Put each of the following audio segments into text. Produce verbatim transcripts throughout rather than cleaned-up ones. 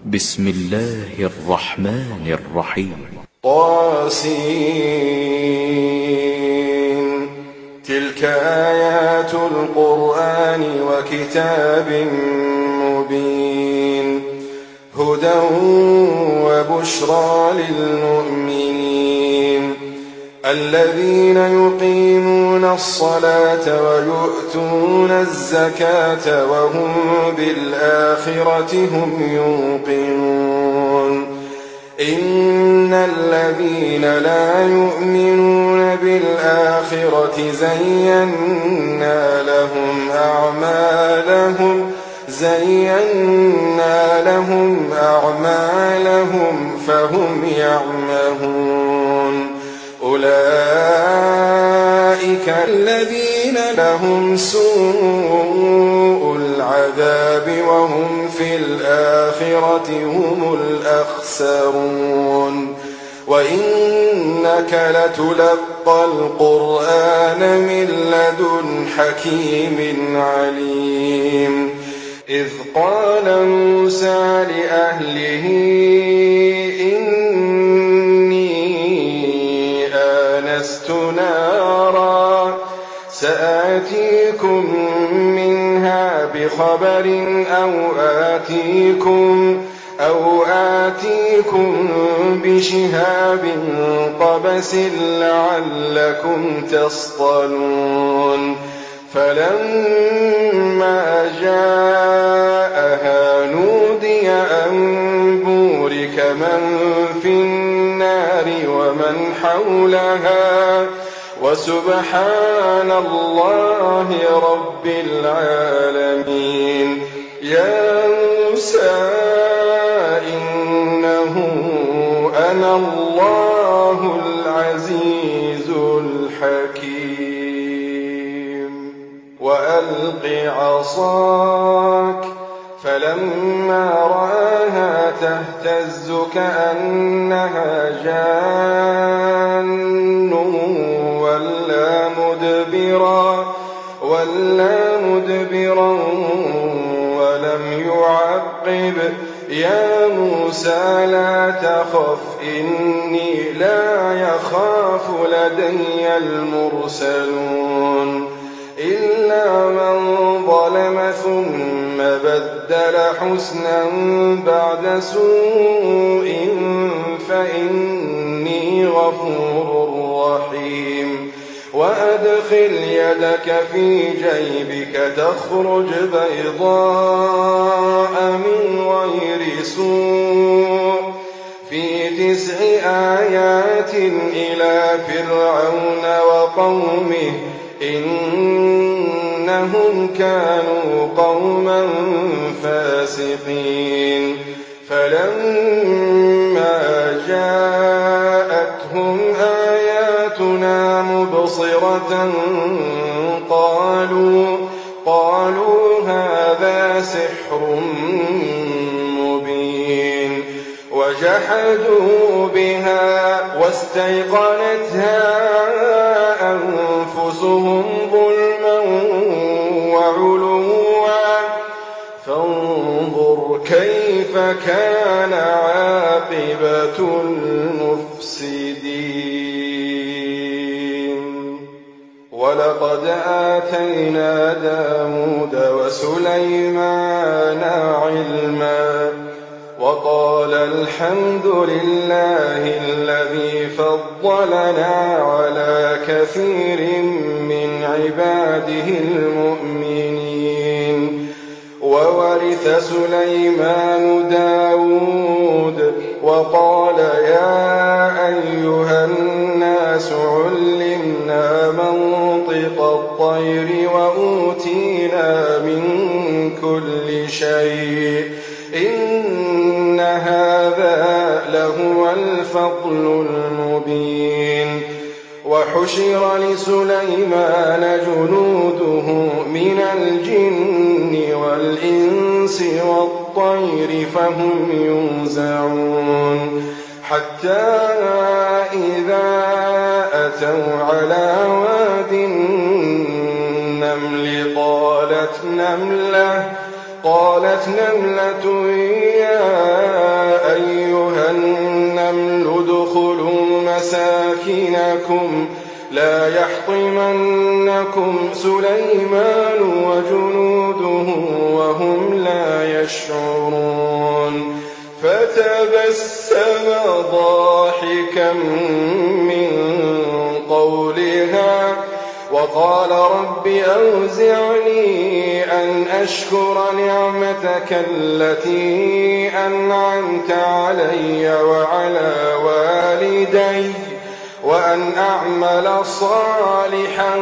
بسم الله الرحمن الرحيم. طاسين. تلك آيات القرآن وكتاب مبين هدى وبشرى للمؤمنين الذين يقيمون الصلاة ويؤتون الزكاة وهم بالآخرة هم يوقنون إن الذين لا يؤمنون بالآخرة زينا لهم أعمالهم زينا لهم أعمالهم فهم يعمهون أولئك الذين لهم سوء العذاب وهم في الآخرة هم الأخسرون وإنك لتلقى القرآن من لدن حكيم عليم إذ قال موسى لأهله آنست نارا سآتيكم منها بخبر أو آتيكم أو آتيكم بشهاب قبس لعلكم تصطلون فلما جاءها نودي أن بورك من في النار ومن حولها وسبحان الله رب العالمين يا موسى إنه أنا الله العزيز الحكيم وألق عصاك فلما رآها تهتز كأنها جان ولا مدبرا ولا مدبرا ولم يعقب يا موسى لا تخف إني لا يخاف لدي المرسلون إلا من ظلم ثم بدل حسنا بعد سوء فإني غفور رحيم وأدخل يدك في جيبك تخرج بيضاء من غير سوء في تسع آيات إلى فرعون وقومه إنهم كانوا قوما فاسقين فلما جاءتهم آياتنا مبصرة قالوا قالوا هذا سحر مبين وجحدوا بها واستيقنتها أنفسهم ظلما وعلوا فانظر كيف كان عاقبة المفسدين ولقد آتينا داود وسليمان علما وقال الحمد لله الذي فضلنا على كثير من عباده المؤمنين وورث سليمان داود وقال يا أيها الناس علمنا منطق الطير وأوتينا من كل شيء إن هذا لهو الفضل المبين وحشر لسليمان جنوده من الجن والإنس والطير فهم يوزعون حتى إذا أتوا على واد النمل قالت نملة قالت نملة يا يفتنكم لا يحطمنكم سليمان وجنوده وهم لا يشعرون فتبسم ضاحكا من قولها وقال رب أوزعني أن أشكر نعمتك التي أنعمت علي وعلى والدي وأن أعمل صالحا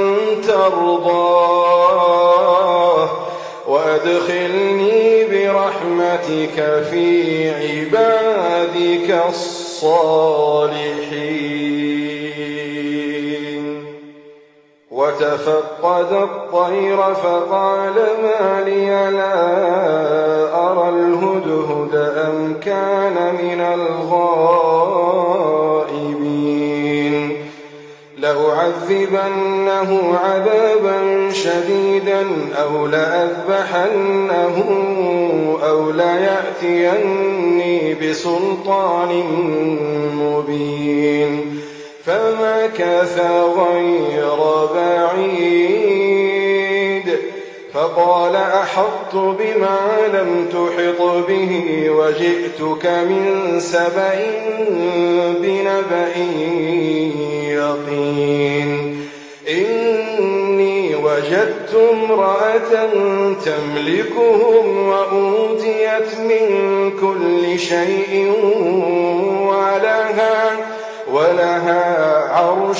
ترضاه وأدخلني برحمتك في عبادك الصالحين. وتفقد الطير فقال ما لي لا أرى الهدهد أم كان من الغائبين لأعذبنه عذابا شديدا أو لأذبحنه أو ليأتيني بسلطان مبين فمكث غير بعيد فقال أحطت بما لم تحط به وجئتك من سبأ بنبأ يقين إني وجدت امرأة تملكهم وأوتيت من كل شيء ولها ولها عرش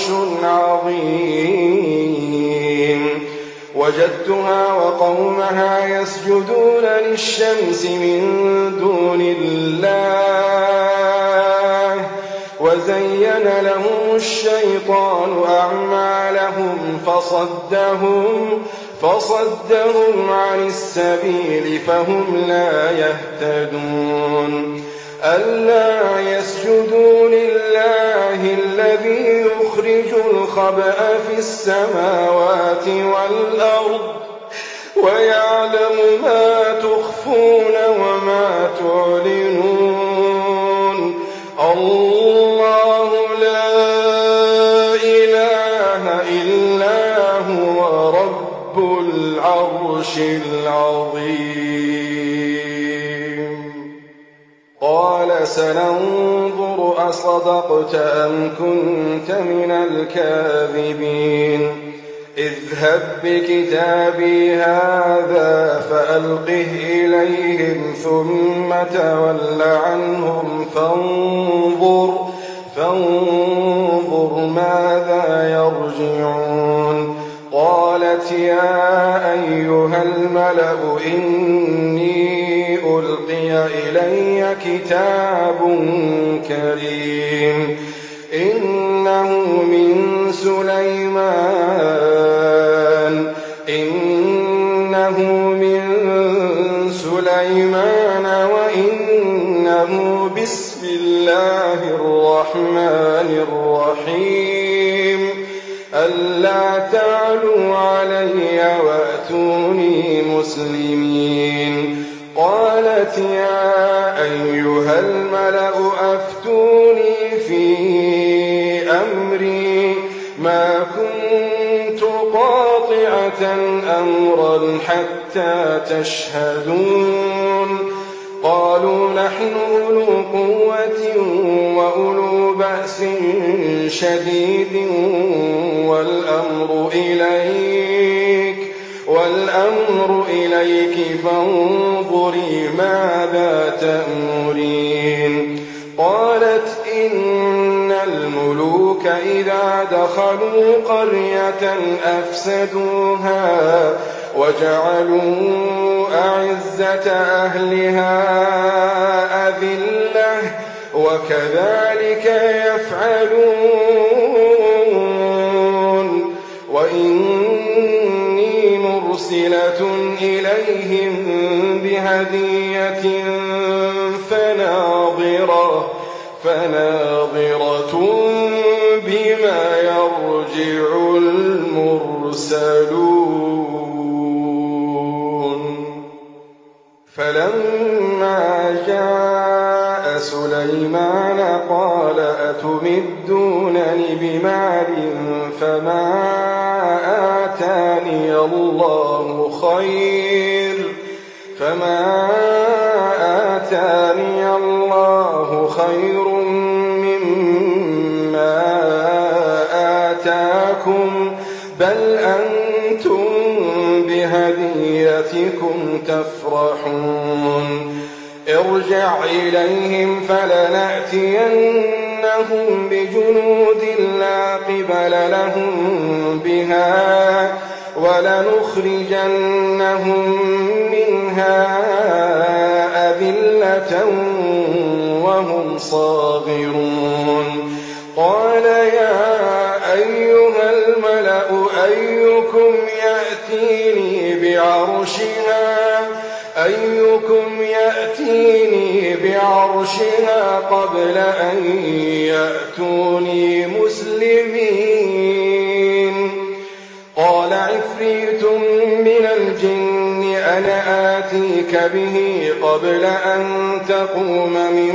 عظيم وجدتها وقومها يسجدون للشمس من دون الله وزين لهم الشيطان أعمالهم فصدهم فصدهم عن السبيل فهم لا يهتدون ألا يسجدوا لله الذي يخرج الخبأ في السماوات والأرض ويعلم ما تخفون وما تعلنون الله لا إله إلا هو رب العرش العظيم. قال سننظر أصدقت أم كنت من الكاذبين اذهب بكتابي هذا فألقه إليهم ثم تول عنهم فانظر فانظر ماذا يرجعون. قالت يا أيها الملأ إني ألقي إلي كتاب كريم إنه من سليمان إنه من سليمان وإنه بسم الله الرحمن الرحيم ألا تعلوا علي وأتوني مسلمين. قالت يا أيها الملأ أفتوني في أمري ما كنت قاطعة أمرا حتى تشهدون. قالوا نحن أولو قوة وأولو بأس شديد والأمر إليك والأمر إليك فانظري ماذا تأمرين. قالت إن الملوك إذا دخلوا قرية أفسدوها وجعلوا أعزة أهلها أذلة وكذلك يفعلون. وإني مرسلة إليهم بهدية فناظرة فناظرة بما يرجع المرسلون. فلما جاء سليمان قال أتمدونني بمال فما آتاني الله خير فما آتاني الله خير مما آتاكم بل أنتم بهديتكم تفرحون ارجع إليهم فلنأتينهم بجنود لا قبل لهم بها ولنخرجنهم منها أذلة وهم صاغرون قال يا أيها الملأ أيكم يأتيني بعرشها أيكم يأتيني بعرشها قبل أن يأتوني مسلمين قال عفريت من الجن أنا آتيك به قبل أن تقوم من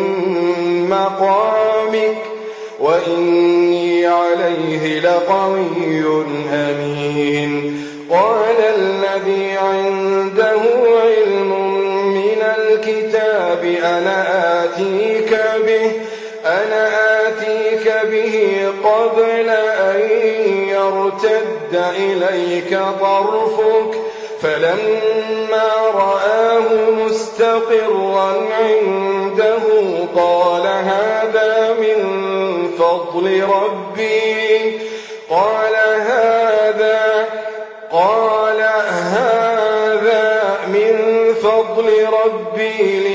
مقامك وإني عليه لقوي أمين قال الذي عنده علم من الكتاب أنا آتيك به أنا آتيك به قبل أن يرتد إليك طرفك فلما رآه مستقرا عنده قال هذا من فضل ربي قال هذا قال هذا من فضل ربي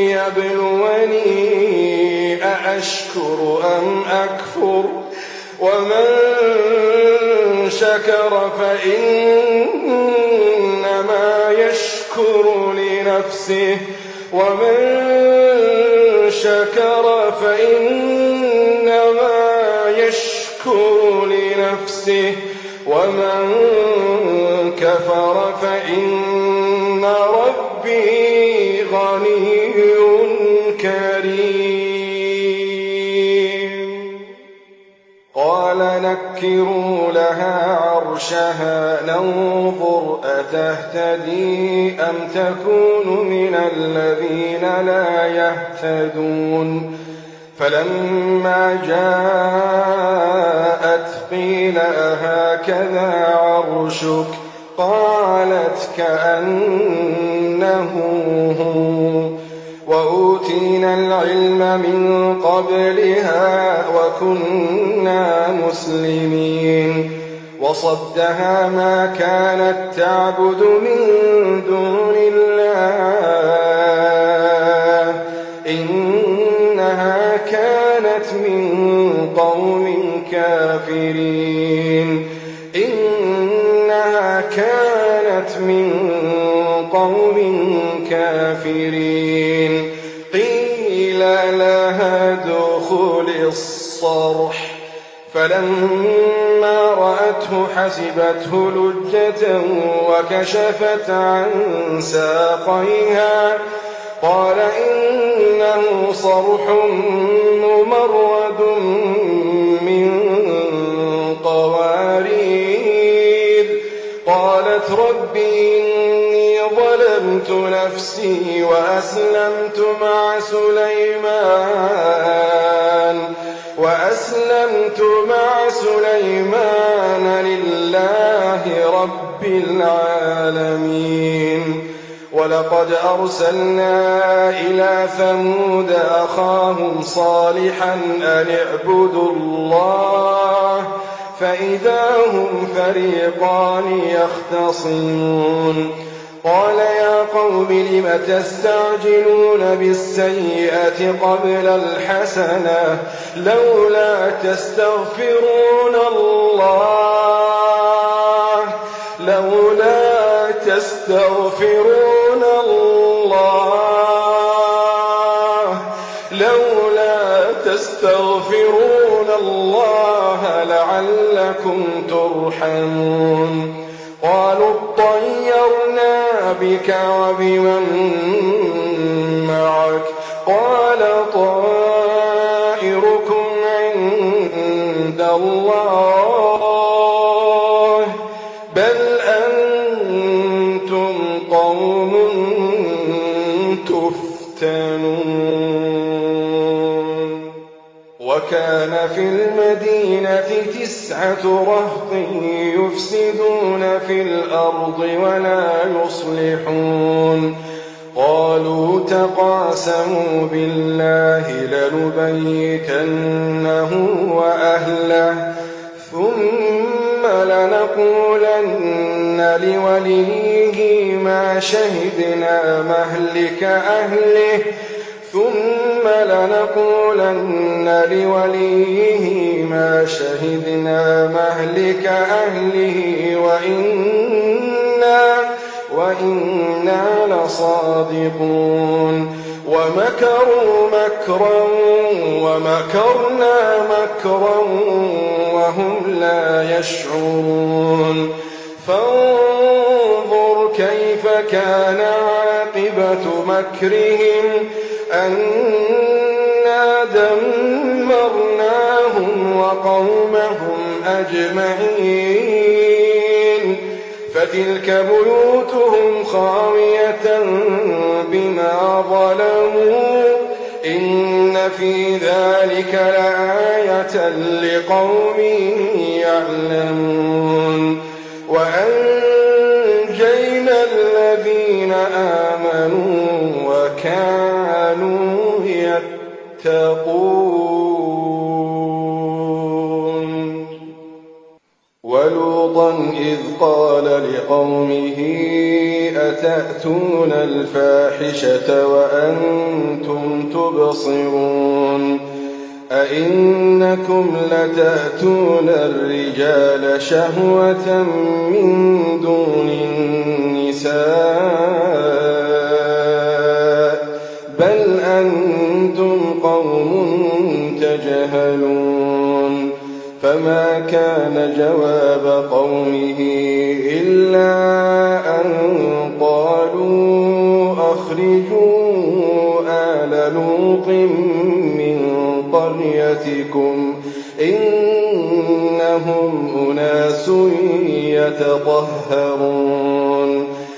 ليبلوني أأشكر أم أكفر ومن شكر فإنما يشكر لنفسه ومن شكر فإنما يشكر لنفسه ومن كفر فإن ربي غني كريم قال نكروا لها عرشها ننظر أتهتدي أم تكون من الذين لا يهتدون فلما جاءت قيل أهكذا عرشك قالت كأنه هو وأوتينا العلم من قبلها وكنا مسلمين وصدها ما كانت تعبد من دون الله إنها كانت من قوم كافرين إنها كانت من قوم كافرين قيل لها ادخل الصرح فلما رأته حسبته لجة وكشفت عن ساقيها قال إنه صرح ممرد من قوارير قالت رب إني ظلمت نفسي وأسلمت مع سليمان وأسلمت مع سليمان لله رب العالمين ولقد أرسلنا إلى ثمود أخاهم صالحا أن اعبدوا الله فإذا هم فريقان يختصمون قال يا قوم لم تستعجلون بالسيئة قبل الحسنة لولا تستغفرون الله لولا تستغفرون الله لولا تستغفرون الله لعلكم ترحمون قالوا اطيرنا بك وبمن معك قال طائركم وكان في المدينة تسعة رهط يفسدون في الأرض ولا يصلحون قالوا تقاسموا بالله لنبيتنه وأهله ثم لنقولن لوليه ما شهدنا مهلك أهله ثم لنقولن لوليه ما شهدنا مهلك أهله وإنا, وإنا لصادقون ومكروا مكرا ومكرنا مكرا وهم لا يشعرون فانظر كيف كان عاقبة مكرهم أنا دمرناهم وقومهم أجمعين فتلك بيوتهم خاوية بما ظلموا إن في ذلك لآية لقوم يعلمون وأنجينا الذين آمنوا وكانوا يتقون ولوطا إذ قال لقومه أتأتون الفاحشة وأنتم تبصرون أئنكم لتأتون الرجال شهوة من دون النساء بل أنتم قوم تجهلون فما كان جواب قومه إلا أن قالوا أخرجوا آل لوط من قريتكم إنهم أناس يتطهرون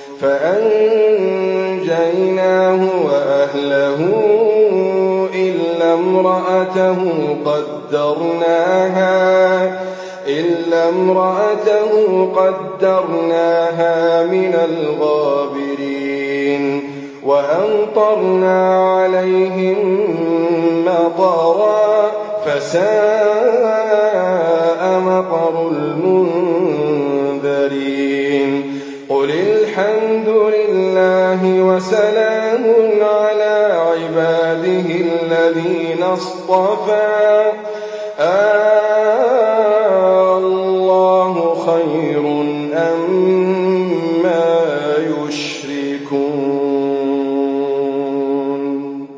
فأنجيناه وأهله إلا امرأته قدرناها إلا امرأته قدرناها من الغابرين وأمطرنا عليهم مطرا فساء مطر المنذرين قل الحمد لله وسلام على عباده الذين اصطفى الله خير أما يشركون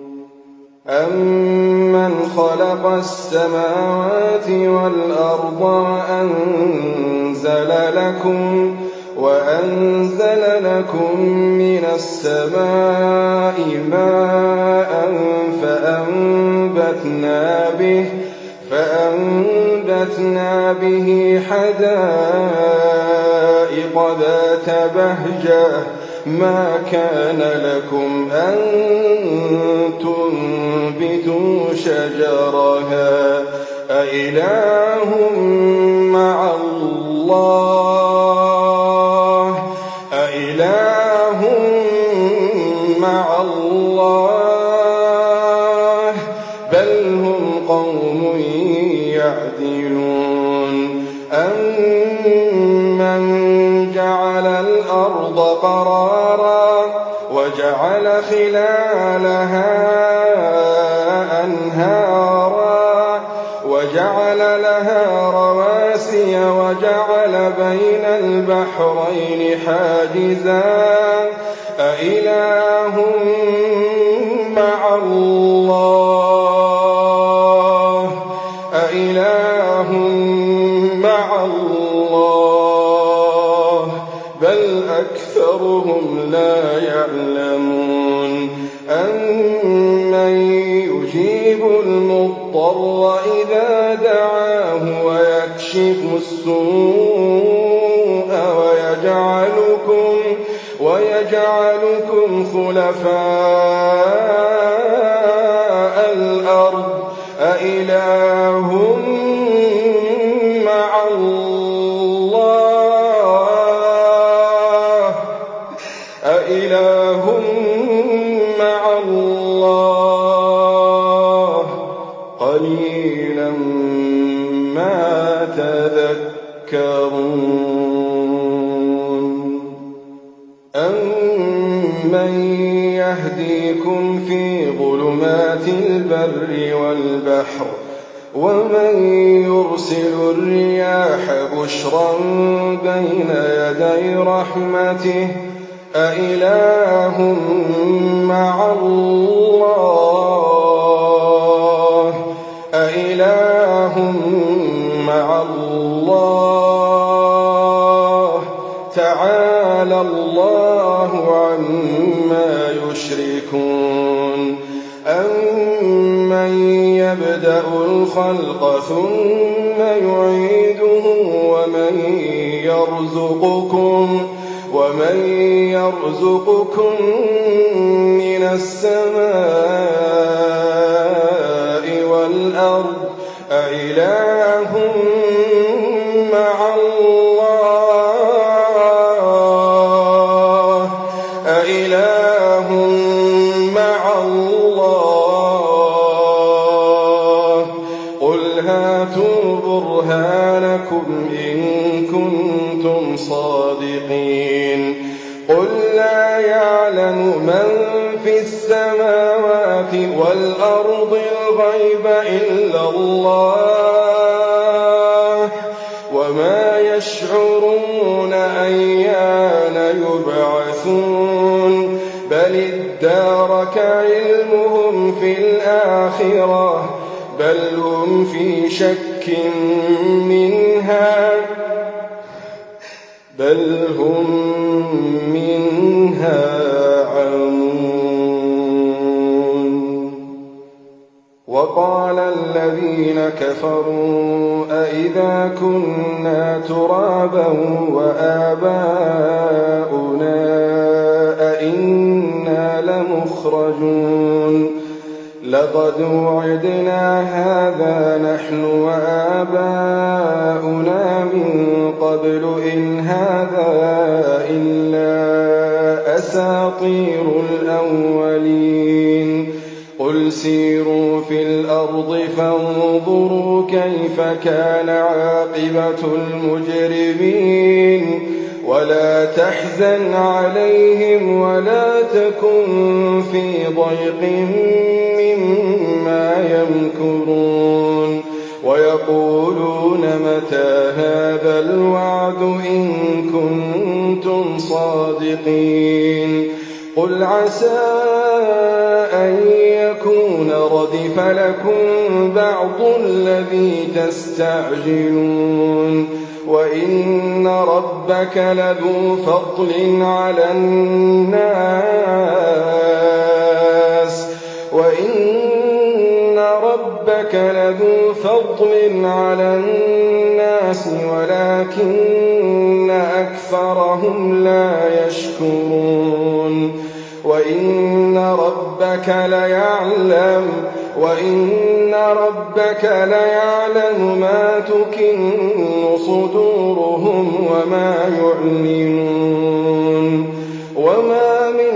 أمن خلق السماوات والأرض وأنزل لكم وأنزل لكم من السماء ماء فأنبتنا به فأنبتنا به حدائق ذات بهجة ما كان لكم أن تنبتوا شجرها أإله مع الله أإله مع الله بل هم قوم يعدلون أمن جعل الأرض قرارا وجعل خلالها أنهارا وجعل لها رواسي وجعل بين البحرين حاجزا أإله مع الله أإله مع الله بل أكثرهم لا يعلمون أمن يجيب المضطر إذا دعاه ويكشف السوء ويجعلكم, ويجعلكم خلفاء تذكرون أمن يهديكم في ظلمات البر والبحر ومن يرسل الرياح بشرا بين يدي رحمته أإله مع الله أإله مع الله تعالى الله عما يشركون أمن يبدأ الخلق ثم يعيده ومن يرزقكم ومن يرزقكم من السماء والأرض أإله مع الله أإله مع الله قل هاتوا برهانكم إن كنتم صادقين قل لا يعلم من في السماوات والأرض الغيب إلا الله وما يشعرون أيان يبعثون بل ادارك علمهم في الآخرة بل هم في شك منها بل هم منها عمون وقال الذين كفروا أئذا كنا ترابا وآباؤنا أئنا لمخرجون لقد وعدنا هذا نحن وآباؤنا من قبل إن هذا إلا أساطير الأولين قل سيروا في الأرض فانظروا كيف كان عاقبة المجرمين ولا تحزن عليهم ولا تكن في ضيق مما يمكرون ويقولون متى هذا الوعد إن كنتم صادقين قل عسى أن يكون ردف لكم بعض الذي تستعجلون وإن ربك لذو فضل على الناس وإن ربك لذو فضل على الناس ولكن أكثرهم لا يشكرون وإن ربك ليعلم وإن ربك ليعلم ما تكن صدورهم وما يعلنون وما من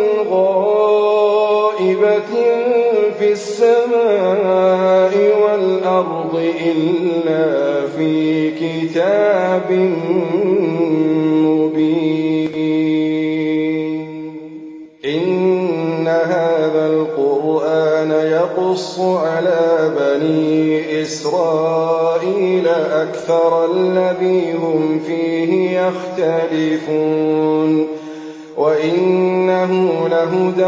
غائبة في السماء والأرض إلا في كتاب مبين إن هذا القرآن يقص على بني إسرائيل أكثر الذي هم فيه يختلفون وإنه لهدى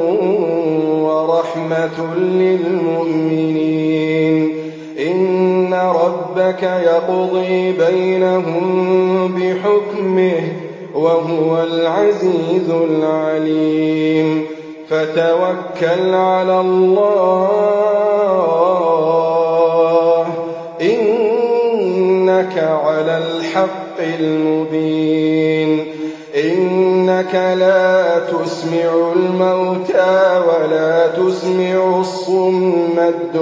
ورحمة للمؤمنين إن ربك يقضي بينهم بحكمه وهو العزيز العليم فتوكل على الله إنك على الحق المبين إنك لا تسمع الموتى ولا تسمع الصم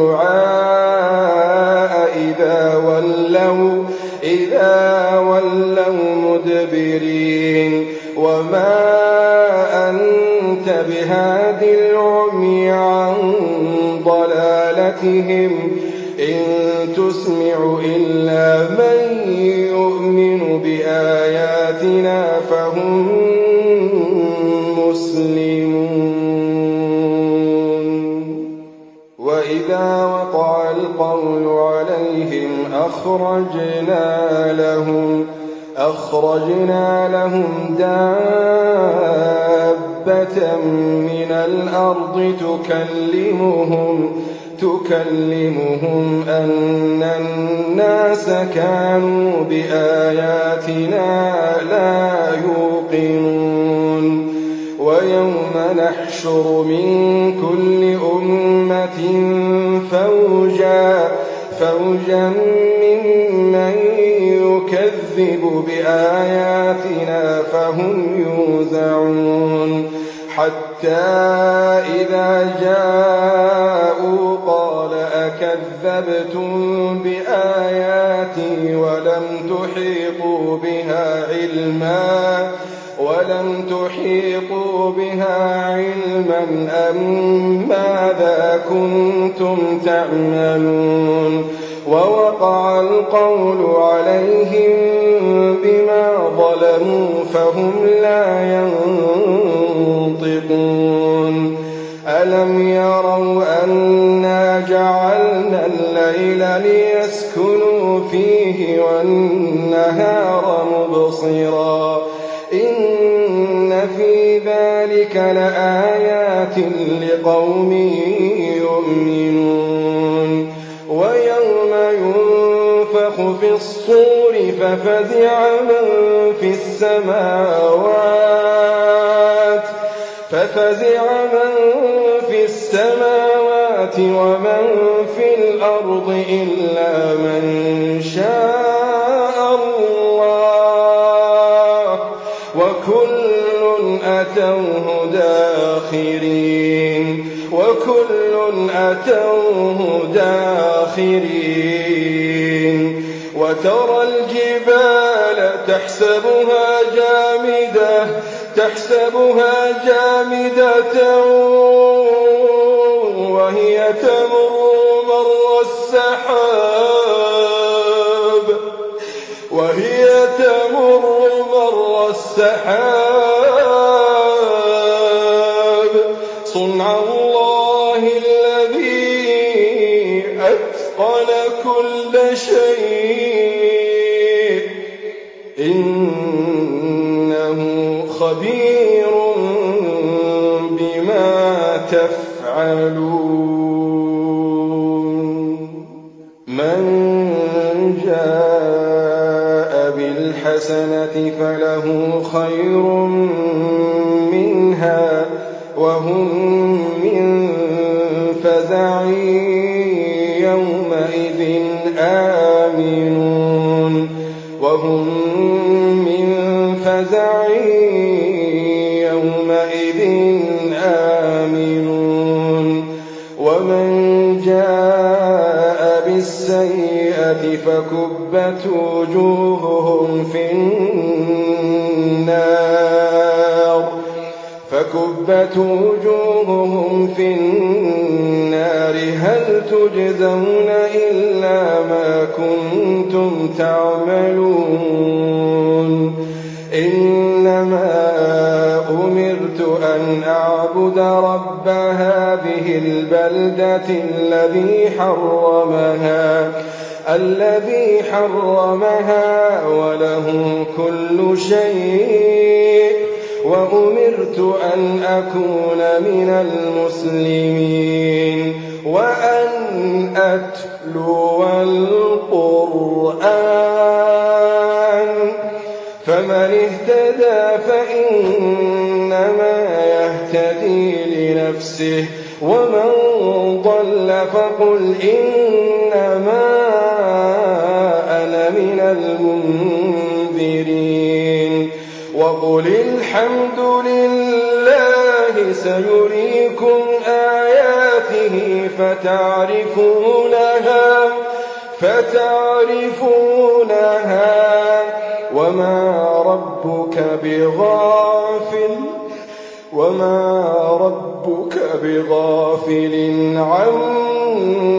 الدعاء إذا ولوا إذا ولوا مدبرين وما أنت بهاد العمي عن ضلالتهم إن تسمع إلا من يؤمن بآياتنا فهم مسلمون. وإذا وقع القول عليهم أخرجنا لهم أخرجنا لهم دابة من الأرض تكلمهم تكلمهم أن الناس كانوا بآياتنا لا يوقنون. ويوم نحشر من كل أمة فوجا فوجا ممن يكذب بآياتنا فهم يوزعون. حتى إذا جاءوا قال أكذبتم بآياتي ولم تحيطوا بها علما ولم تحيطوا بها علما أم ماذا كنتم تعملون. ووقع القول عليهم بما ظلموا فهم لا ينطقون. ألم يروا أنا جعلنا الليل ليسكنوا فيه والنهار مبصرا إن في ذلك لآيات لقوم يؤمنون. ويوم ينفخ في الصور ففزع من في السماوات ففزع من في السماوات ومن في الأرض إلا من شاء الله وكل أتوه داخرين وكل أتوه داخرين. وترى الجبال تحسبها جامدة تحسبها جامدة وهي تمر مر السحاب وهي تمر مر السحاب صنع الله الذي أتقن كل شيء إنه خبير بما تفعلون. من جاء بالحسنة فله خير منها وهم من فزع يومئذ آمنون وهم من فزع يومئذ آمنون. ومن جاء بالسيئة فكبت وجوههم في النار فكبت وجوههم في النار هل تجزون إلا ما كنتم تعملون. إنما أمرت أن أعبد رب هذه البلدة الذي حرمها الذي حرمها وله كل شيء وأمرت أن أكون من المسلمين وأن أتلو القرآن فمن اهتدى فإنما يهتدي لنفسه ومن ضل فقل إنما أنا من المنذرين. وقل الحمد لله سيريكم آياته فتعرفونها فتعرفونها وما ربك بغافل وما ربك بغافل عما